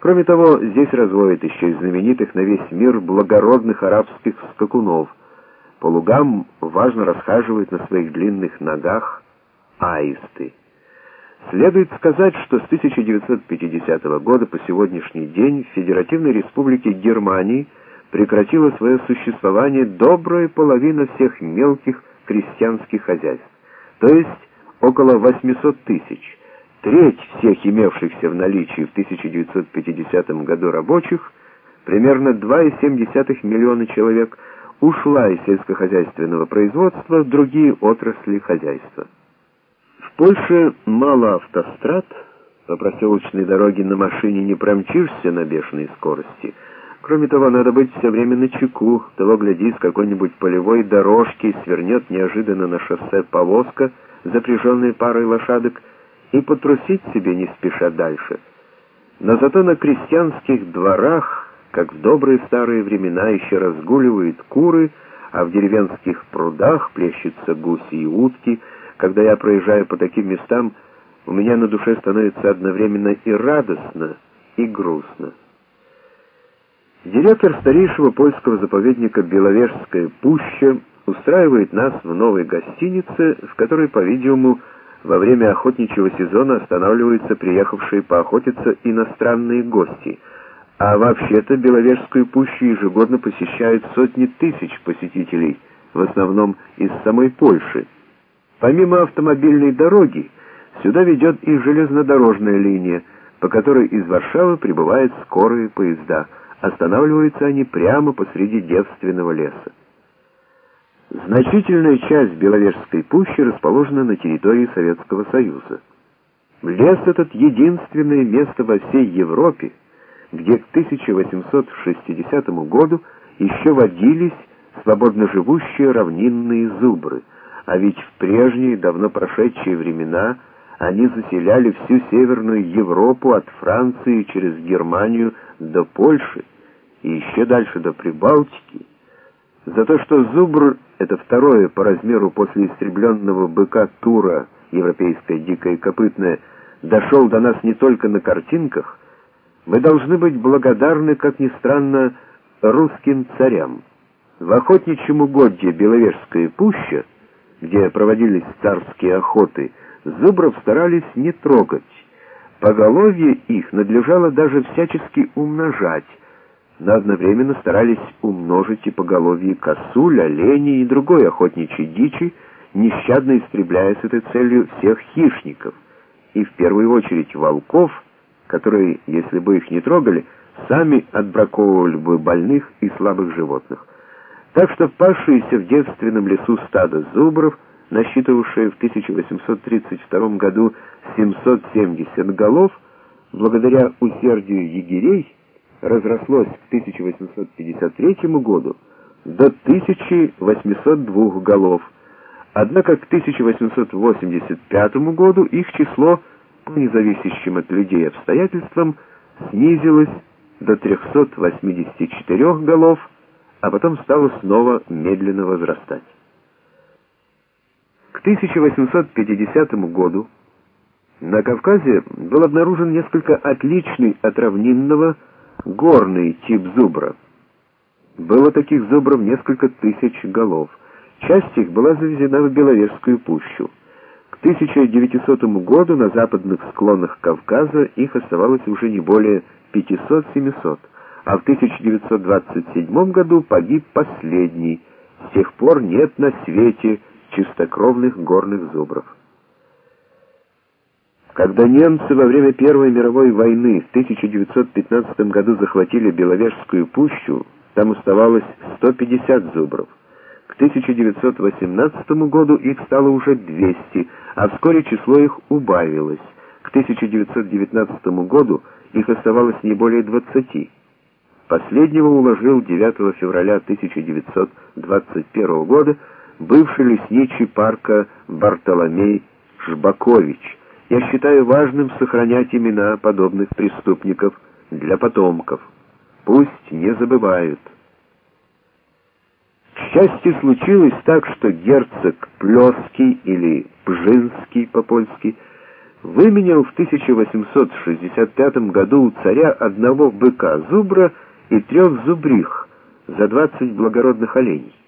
Кроме того, здесь разводят еще и знаменитых на весь мир благородных арабских скакунов. По лугам важно расхаживают на своих длинных ногах аисты. Следует сказать, что с 1950 года по сегодняшний день в Федеративной Республике Германии прекратила свое существование добрая половина всех мелких крестьянских хозяйств, то есть около 800 тысяч. Треть всех имевшихся в наличии в 1950 году рабочих, примерно 2,7 миллиона человек, ушла из сельскохозяйственного производства в другие отрасли хозяйства. В Польше мало автострад, по проселочной дороге на машине не промчишься на бешеной скорости. Кроме того, надо быть все время начеку, того гляди, с какой-нибудь полевой дорожки свернет неожиданно на шоссе повозка, запряженная парой лошадок, и потрусить себе не спеша дальше. Но зато на крестьянских дворах, как в добрые старые времена, еще разгуливают куры, а в деревенских прудах плещутся гуси и утки. Когда я проезжаю по таким местам, у меня на душе становится одновременно и радостно, и грустно. Директор старейшего польского заповедника Беловежская пуща устраивает нас в новой гостинице, в которой, по-видимому, во время охотничьего сезона останавливаются приехавшие поохотиться иностранные гости, а вообще-то Беловежскую пущу ежегодно посещают сотни тысяч посетителей, в основном из самой Польши. Помимо автомобильной дороги, сюда ведет и железнодорожная линия, по которой из Варшавы прибывают скорые поезда. Останавливаются они прямо посреди девственного леса. Значительная часть Беловежской пущи расположена на территории Советского Союза. Лес этот — единственное место во всей Европе, где к 1860 году еще водились свободно живущие равнинные зубры, а ведь в прежние, давно прошедшие времена они заселяли всю Северную Европу от Франции через Германию до Польши и еще дальше до Прибалтики. За то, что зубр — это второе по размеру после истребленного быка Тура, европейское дикое копытное, дошел до нас не только на картинках, мы должны быть благодарны, как ни странно, русским царям. В охотничьем угодье Беловежская пуща, где проводились царские охоты, зубров старались не трогать. Поголовье их надлежало даже всячески умножать, но одновременно старались умножить и поголовье косуль, оленей и другой охотничьей дичи, нещадно истребляя с этой целью всех хищников, и в первую очередь волков, которые, если бы их не трогали, сами отбраковывали бы больных и слабых животных. Так что пасшиеся в девственном лесу стадо зубров, насчитывавшее в 1832 году 770 голов, благодаря усердию егерей, разрослось к 1853 году до 1802 голов. Однако к 1885 году их число, по независящим от людей обстоятельствам, снизилось до 384 голов, а потом стало снова медленно возрастать. К 1850 году на Кавказе был обнаружен несколько отличный от равнинного горный тип зубра. Было таких зубров несколько тысяч голов. Часть их была завезена в Беловежскую пущу. К 1900 году на западных склонах Кавказа их оставалось уже не более 500-700, а в 1927 году погиб последний. С тех пор нет на свете чистокровных горных зубров. Когда немцы во время Первой мировой войны в 1915 году захватили Беловежскую пущу, там оставалось 150 зубров. К 1918 году их стало уже 200, а вскоре число их убавилось. К 1919 году их оставалось не более 20. Последнего уложил 9 февраля 1921 года бывший лесничий парка Бартоломей Жбакович. Я считаю важным сохранять имена подобных преступников для потомков. Пусть не забывают. К счастью, случилось так, что герцог Плёский или Пжинский по-польски выменял в 1865 году у царя одного быка-зубра и 3 зубрих за 20 благородных оленей.